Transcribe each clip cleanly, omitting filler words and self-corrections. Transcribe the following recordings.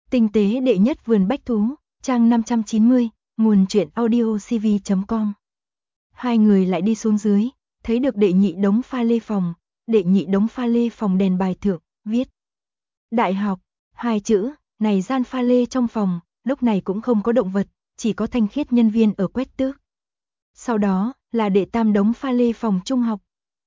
Tinh tế đệ nhất vườn bách thú, trang 590, nguồn truyện audiocv.com. Hai người lại đi xuống dưới, thấy được đệ nhị đống pha lê phòng, đệ nhị đống pha lê phòng đèn bài thượng, viết Đại học, hai chữ, này gian pha lê trong phòng, lúc này cũng không có động vật, chỉ có thanh khiết nhân viên ở quét tước. Sau đó, là đệ tam đống pha lê phòng trung học,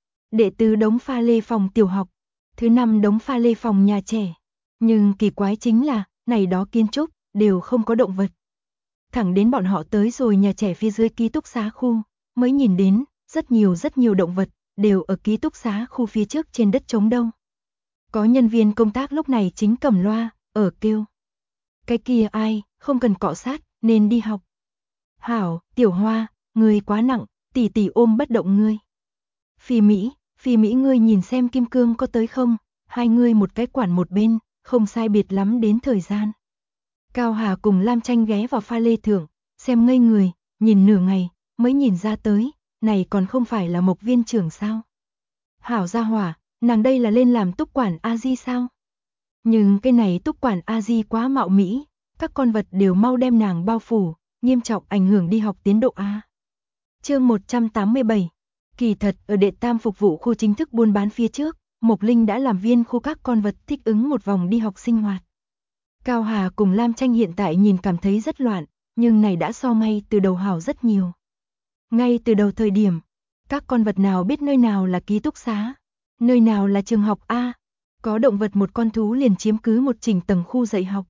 đệ tứ đống pha lê phòng tiểu học, thứ năm đống pha lê phòng nhà trẻ. Nhưng kỳ quái chính là, này đó kiến trúc, đều không có động vật. Thẳng đến bọn họ tới rồi nhà trẻ phía dưới ký túc xá khu, mới nhìn đến, rất nhiều động vật, đều ở ký túc xá khu phía trước trên đất trống đâu. Có nhân viên công tác lúc này chính cầm loa, ở kêu. Cái kia ai, không cần cọ sát, nên đi học. Hảo, Tiểu Hoa, ngươi quá nặng, tỷ tỷ ôm bất động ngươi. Phi Mỹ ngươi nhìn xem Kim Cương có tới không, hai ngươi một cái quản một bên, không sai biệt lắm đến thời gian. Cao Hà cùng Lam Tranh ghé vào pha lê thượng, xem ngây người, nhìn nửa ngày, mới nhìn ra tới, này còn không phải là Mộc viên trưởng sao. Hảo gia hỏa, nàng đây là lên làm túc quản A-di sao? Nhưng cái này túc quản A-di quá mạo mỹ, các con vật đều mau đem nàng bao phủ, nghiêm trọng ảnh hưởng đi học tiến độ A. Chương 187. Kỳ thật, ở đệ tam phục vụ khu chính thức buôn bán phía trước, Mộc Linh đã làm viên khu các con vật thích ứng một vòng đi học sinh hoạt. Cao Hà cùng Lam Tranh hiện tại nhìn cảm thấy rất loạn, nhưng này đã so ngay từ đầu hảo rất nhiều. Ngay từ đầu thời điểm, các con vật nào biết nơi nào là ký túc xá, nơi nào là trường học A, có động vật một con thú liền chiếm cứ một chỉnh tầng khu dạy học.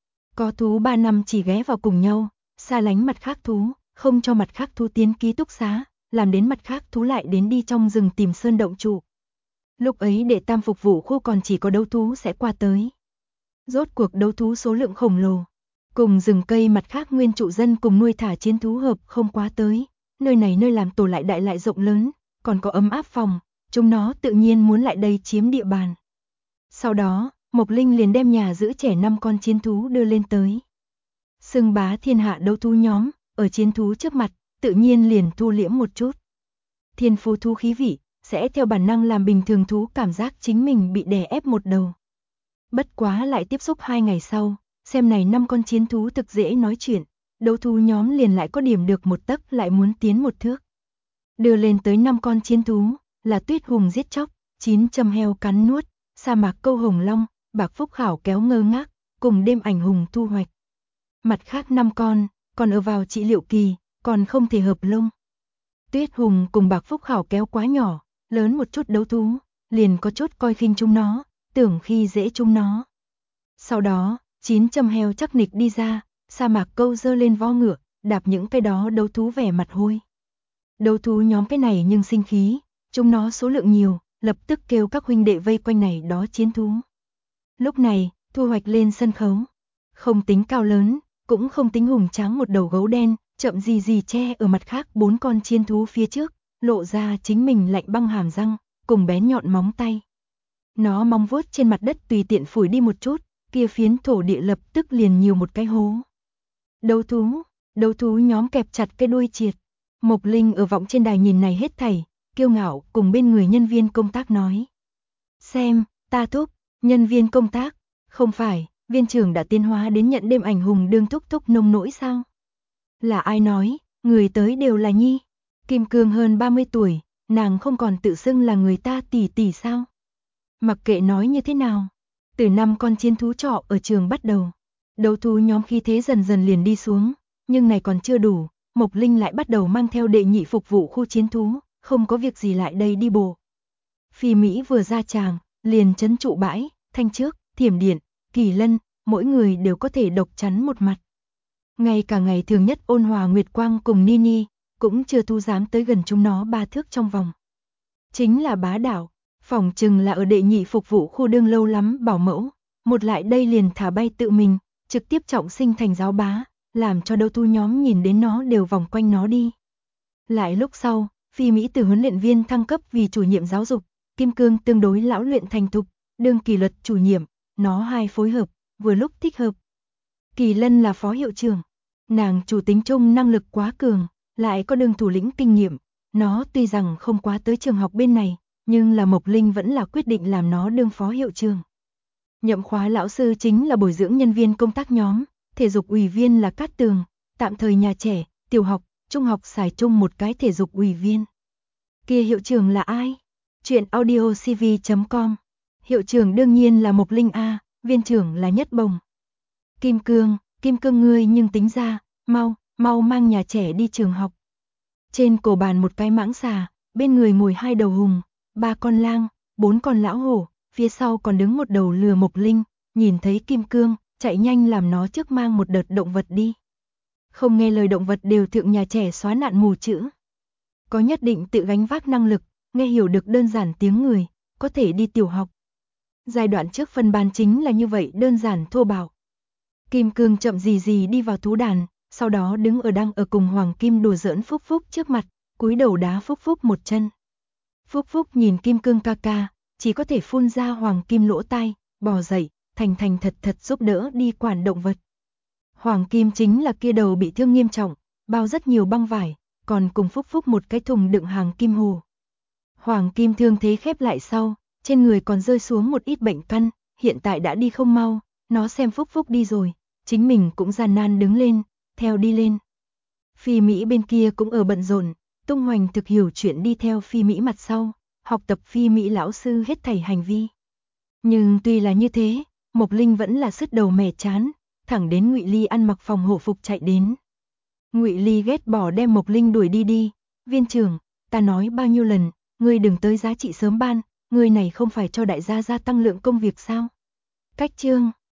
Có thú 3 năm chỉ ghé vào cùng nhau, xa lánh mặt khác thú, không cho mặt khác thú tiến ký túc xá, làm đến mặt khác thú lại đến đi trong rừng tìm sơn động trụ. Lúc ấy đệ tam phục vụ khu còn chỉ có đấu thú sẽ qua tới. Rốt cuộc đấu thú số lượng khổng lồ, cùng rừng cây mặt khác nguyên trụ dân cùng nuôi thả chiến thú hợp không quá tới, nơi này nơi làm tổ lại đại lại rộng lớn, còn có ấm áp phòng, chúng nó tự nhiên muốn lại đây chiếm địa bàn. Sau đó, Mộc Linh liền đem nhà giữ trẻ 5 con chiến thú đưa lên tới. Xưng bá thiên hạ đấu thú nhóm, ở chiến thú trước mặt, tự nhiên liền thu liễm một chút. Thiên phú thú khí vị, sẽ theo bản năng làm bình thường thú cảm giác chính mình bị đè ép một đầu. Bất quá lại tiếp xúc 2 ngày sau, xem này 5 con chiến thú thực dễ nói chuyện, đấu thú nhóm liền lại có điểm được một tấc lại muốn tiến một thước. Đưa lên tới 5 con chiến thú, là Tuyết Hùng giết chóc, 9 châm heo cắn nuốt, Sa Mạc Câu Hồng Long, Bạc Phúc Khảo kéo ngơ ngác, cùng Đêm Ảnh Hùng thu hoạch. Mặt khác 5 con, còn ở vào trị liệu kỳ, còn không thể hợp lông. Tuyết Hùng cùng Bạc Phúc Khảo kéo quá nhỏ, lớn một chút đấu thú, liền có chút coi khinh chúng nó, tưởng khi dễ chúng nó. Sau đó, 9 châm heo chắc nịch đi ra, Sa Mạc Câu dơ lên vo ngựa, đạp những cái đó đấu thú vẻ mặt hôi. Đấu thú nhóm cái này nhưng sinh khí, chúng nó số lượng nhiều, lập tức kêu các huynh đệ vây quanh này đó chiến thú. Lúc này, thu hoạch lên sân khấu, không tính cao lớn, cũng không tính hùng tráng một đầu gấu đen, chậm gì che ở mặt khác 4 con chiến thú phía trước, lộ ra chính mình lạnh băng hàm răng, cùng bén nhọn móng tay. Nó mong vuốt trên mặt đất tùy tiện phủi đi một chút, kia phiến thổ địa lập tức liền nhiều một cái hố. Đấu thú nhóm kẹp chặt cái đuôi triệt. Mộc Linh ở vọng trên đài nhìn này hết thảy, kiêu ngạo cùng bên người nhân viên công tác nói. Xem, ta thúc, nhân viên công tác, không phải, viên trưởng đã tiến hóa đến nhận Đêm Ảnh Hùng đương thúc nông nỗi sao? Là ai nói, người tới đều là nhi. Kim Cương hơn 30 tuổi, nàng không còn tự xưng là người ta tỷ tỷ sao? Mặc kệ nói như thế nào, từ 5 con chiến thú trọ ở trường bắt đầu, đấu thú nhóm khi thế dần dần liền đi xuống, nhưng này còn chưa đủ, Mộc Linh lại bắt đầu mang theo đệ nhị phục vụ khu chiến thú, không có việc gì lại đây đi bộ. Phi Mỹ vừa ra tràng, liền trấn trụ bãi, Thanh Trước, Thiểm Điện, Kỳ Lân, mỗi người đều có thể độc chắn một mặt. Ngay cả ngày thường nhất ôn hòa Nguyệt Quang cùng Nini, cũng chưa thu dám tới gần chúng nó 3 thước trong vòng. Chính là bá đạo, phỏng chừng là ở đệ nhị phục vụ khu đương lâu lắm bảo mẫu, một lại đây liền thả bay tự mình, trực tiếp trọng sinh thành giáo bá, làm cho đấu thú nhóm nhìn đến nó đều vòng quanh nó đi. Lại lúc sau, Phi Mỹ từ huấn luyện viên thăng cấp vì chủ nhiệm giáo dục, Kim Cương tương đối lão luyện thành thục, đương kỷ luật chủ nhiệm, nó hai phối hợp, vừa lúc thích hợp. Kỳ Lân là phó hiệu trưởng, nàng chủ tính chung năng lực quá cường, lại có đương thủ lĩnh kinh nghiệm, nó tuy rằng không quá tới trường học bên này, nhưng là Mộc Linh vẫn là quyết định làm nó đương phó hiệu trưởng. Nhậm khóa lão sư chính là bồi dưỡng nhân viên công tác nhóm, thể dục ủy viên là Cát Tường, tạm thời nhà trẻ, tiểu học, trung học xài chung một cái thể dục ủy viên. Kia hiệu trưởng là ai? Chuyện audiocv.com. Hiệu trưởng đương nhiên là Mộc Linh A, viên trưởng là Nhất Bồng. Kim Cương ngươi nhưng tính ra, mau mang nhà trẻ đi trường học. Trên cổ bàn một cái mãng xà, bên người ngồi 2 đầu hùng, 3 con lang, 4 con lão hổ, phía sau còn đứng một đầu lừa Mộc Linh, nhìn thấy Kim Cương, chạy nhanh làm nó trước mang một đợt động vật đi. Không nghe lời động vật đều thượng nhà trẻ xóa nạn mù chữ. Có nhất định tự gánh vác năng lực, nghe hiểu được đơn giản tiếng người, có thể đi tiểu học. Giai đoạn trước phân ban chính là như vậy đơn giản thô bạo. Kim Cương chậm gì đi vào thú đàn, sau đó đứng đang ở cùng Hoàng Kim đùa giỡn Phúc Phúc trước mặt, cúi đầu đá Phúc Phúc một chân. Phúc Phúc nhìn Kim Cương ca ca, chỉ có thể phun ra Hoàng Kim lỗ tai, bò dậy, thành thật giúp đỡ đi quản động vật. Hoàng Kim chính là kia đầu bị thương nghiêm trọng, bao rất nhiều băng vải, còn cùng Phúc Phúc một cái thùng đựng hàng kim hồ. Hoàng Kim thương thế khép lại sau, trên người còn rơi xuống một ít bệnh căn, hiện tại đã đi không mau, nó xem Phúc Phúc đi rồi, chính mình cũng gian nan đứng lên, theo đi lên. Phi Mỹ bên kia cũng ở bận rộn, Tung Hoành thực hiểu chuyện đi theo Phi Mỹ mặt sau, học tập Phi Mỹ lão sư hết thảy hành vi. Nhưng tuy là như thế, Mộc Linh vẫn là sứt đầu mẻ chán, thẳng đến Ngụy Ly ăn mặc phòng hộ phục chạy đến. Ngụy Ly ghét bỏ đem Mộc Linh đuổi đi, viên trưởng, ta nói bao nhiêu lần, ngươi đừng tới giá trị sớm ban, ngươi này không phải cho đại gia gia tăng lượng công việc sao? Cách chương